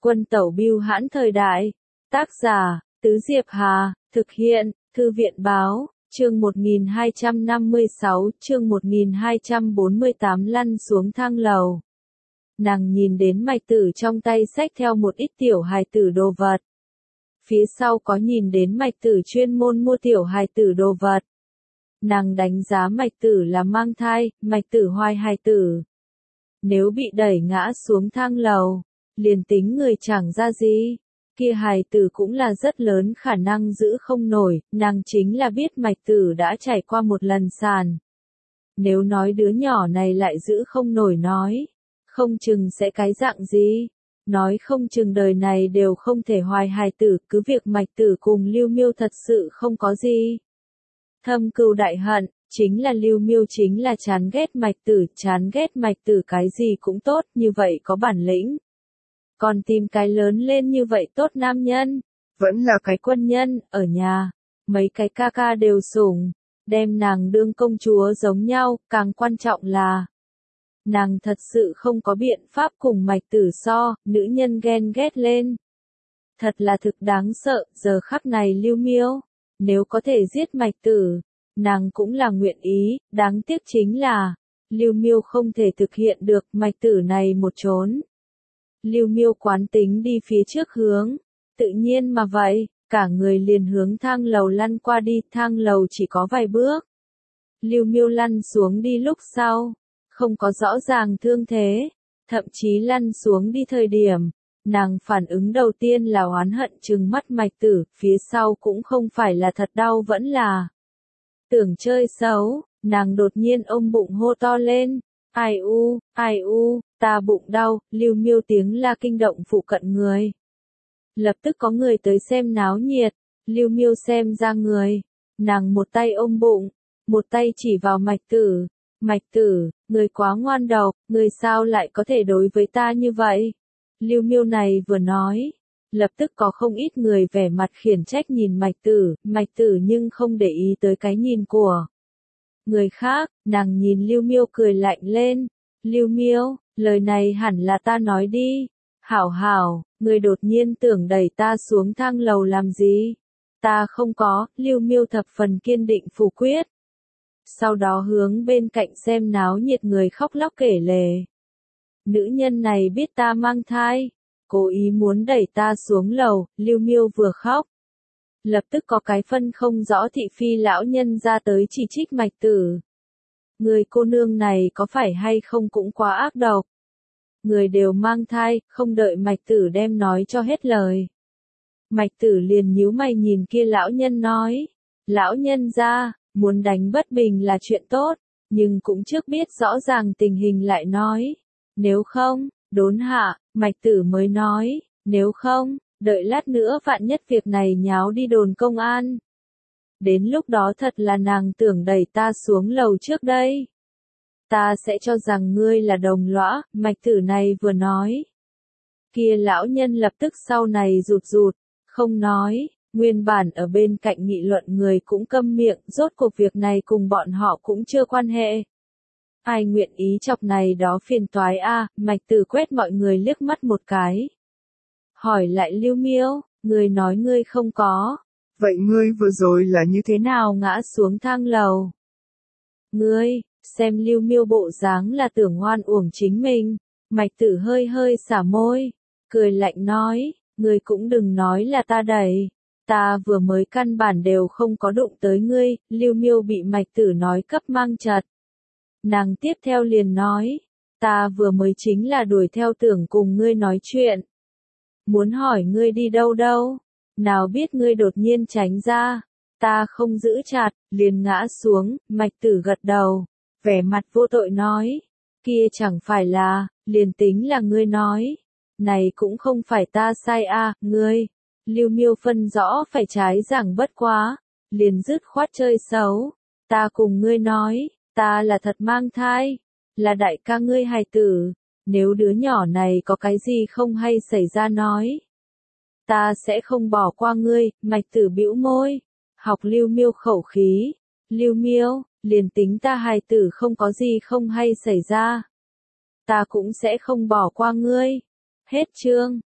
Quân tẩu bưu hãn thời đại. Tác giả, Tứ Diệp Hà, thực hiện, Thư viện báo, chương 1256, chương 1248 lăn xuống thang lầu. Nàng nhìn đến Mạch Tử trong tay xách theo một ít tiểu hài tử đồ vật. Phía sau có nhìn đến Mạch Tử chuyên môn mua tiểu hài tử đồ vật. Nàng đánh giá Mạch Tử là mang thai, Mạch Tử hoài hài tử. Nếu bị đẩy ngã xuống thang lầu, liền tính người chẳng ra gì, kia hài tử cũng là rất lớn khả năng giữ không nổi, nàng chính là biết Mạch Tử đã trải qua một lần sàn. Nếu nói đứa nhỏ này lại giữ không nổi nói, không chừng sẽ cái dạng gì, nói không chừng đời này đều không thể hoài hài tử, cứ việc Mạch Tử cùng Lưu Miêu thật sự không có gì. Thâm cừu đại hận, chính là Lưu Miêu chính là chán ghét Mạch Tử cái gì cũng tốt, như vậy có bản lĩnh. Còn tìm cái lớn lên như vậy tốt nam nhân, vẫn là cái quân nhân, ở nhà, mấy cái ca ca đều sủng, đem nàng đương công chúa giống nhau, càng quan trọng là nàng thật sự không có biện pháp cùng Mạch Tử so, nữ nhân ghen ghét lên. Thật là thực đáng sợ, giờ khắc này Lưu Miêu, nếu có thể giết Mạch Tử, nàng cũng là nguyện ý, đáng tiếc chính là, Lưu Miêu không thể thực hiện được Mạch Tử này một trốn. Lưu Miêu quán tính đi phía trước hướng, tự nhiên mà vậy, cả người liền hướng thang lầu lăn qua đi, thang lầu chỉ có vài bước. Lưu Miêu lăn xuống đi lúc sau, không có rõ ràng thương thế, thậm chí lăn xuống đi thời điểm, nàng phản ứng đầu tiên là oán hận trừng mắt Mạch Tử, phía sau cũng không phải là thật đau vẫn là tưởng chơi xấu, nàng đột nhiên ôm bụng hô to lên, ai u, ta bụng đau, Lưu Miêu tiếng la kinh động phụ cận người. Lập tức có người tới xem náo nhiệt, Lưu Miêu xem ra người, nàng một tay ôm bụng, một tay chỉ vào Mạch Tử, người quá ngoan độc, người sao lại có thể đối với ta như vậy? Lưu Miêu này vừa nói, lập tức có không ít người vẻ mặt khiển trách nhìn Mạch Tử nhưng không để ý tới cái nhìn của người khác, nàng nhìn Lưu Miêu cười lạnh lên, Lưu Miêu, lời này hẳn là ta nói đi, hảo, người đột nhiên tưởng đẩy ta xuống thang lầu làm gì? Ta không có, Lưu Miêu thập phần kiên định phủ quyết. Sau đó hướng bên cạnh xem náo nhiệt người khóc lóc kể lể. Nữ nhân này biết ta mang thai, cố ý muốn đẩy ta xuống lầu, Lưu Miêu vừa khóc. Lập tức có cái phân không rõ thị phi lão nhân ra tới chỉ trích Mạch Tử. Người cô nương này có phải hay không cũng quá ác độc. Người đều mang thai, không đợi Mạch Tử đem nói cho hết lời. Mạch Tử liền nhíu mày nhìn kia lão nhân nói, lão nhân ra, muốn đánh bất bình là chuyện tốt, nhưng cũng trước biết rõ ràng tình hình lại nói. Nếu không, đốn hạ, Mạch Tử mới nói, nếu không, đợi lát nữa vạn nhất việc này nháo đi đồn công an. Đến lúc đó thật là nàng tưởng đẩy ta xuống lầu trước đây. Ta sẽ cho rằng ngươi là đồng lõa, Mạch Tử này vừa nói. Kia lão nhân lập tức sau này rụt, không nói, nguyên bản ở bên cạnh nghị luận người cũng câm miệng, rốt cuộc việc này cùng bọn họ cũng chưa quan hệ. Ai nguyện ý chọc này đó phiền toái a, Mạch Tử quét mọi người liếc mắt một cái. Hỏi lại Lưu Miêu, người nói ngươi không có. Vậy ngươi vừa rồi là như thế nào ngã xuống thang lầu? Ngươi, xem Lưu Miêu bộ dáng là tưởng oan uổng chính mình. Mạch Tử hơi xả môi, cười lạnh nói, ngươi cũng đừng nói là ta đẩy. Ta vừa mới căn bản đều không có đụng tới ngươi, Lưu Miêu bị Mạch Tử nói cấp mang chật. Nàng tiếp theo liền nói, ta vừa mới chính là đuổi theo tưởng cùng ngươi nói chuyện. Muốn hỏi ngươi đi đâu, nào biết ngươi đột nhiên tránh ra, ta không giữ chặt, liền ngã xuống, Mạch Tử gật đầu, vẻ mặt vô tội nói, kia chẳng phải là, liền tính là ngươi nói, này cũng không phải ta sai a, ngươi. Lưu Miêu phân rõ phải trái giảng bất quá, liền dứt khoát chơi xấu, ta cùng ngươi nói, ta là thật mang thai, là đại ca ngươi hài tử, nếu đứa nhỏ này có cái gì không hay xảy ra nói, ta sẽ không bỏ qua ngươi. Mạch Tử bĩu môi, học Lưu Miêu khẩu khí, Lưu Miêu, liền tính ta hài tử không có gì không hay xảy ra, ta cũng sẽ không bỏ qua ngươi. Hết chương.